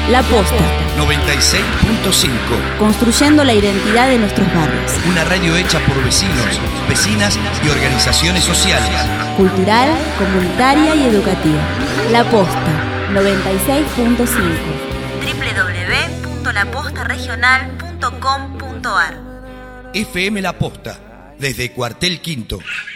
La Posta 96.5. Construyendo la identidad de nuestros barrios. Una radio hecha por vecinos, vecinas y organizaciones sociales. Cultural, comunitaria y educativa. La Posta 96.5. www.lapostaregional.com.ar. FM La Posta, desde Cuartel Quinto.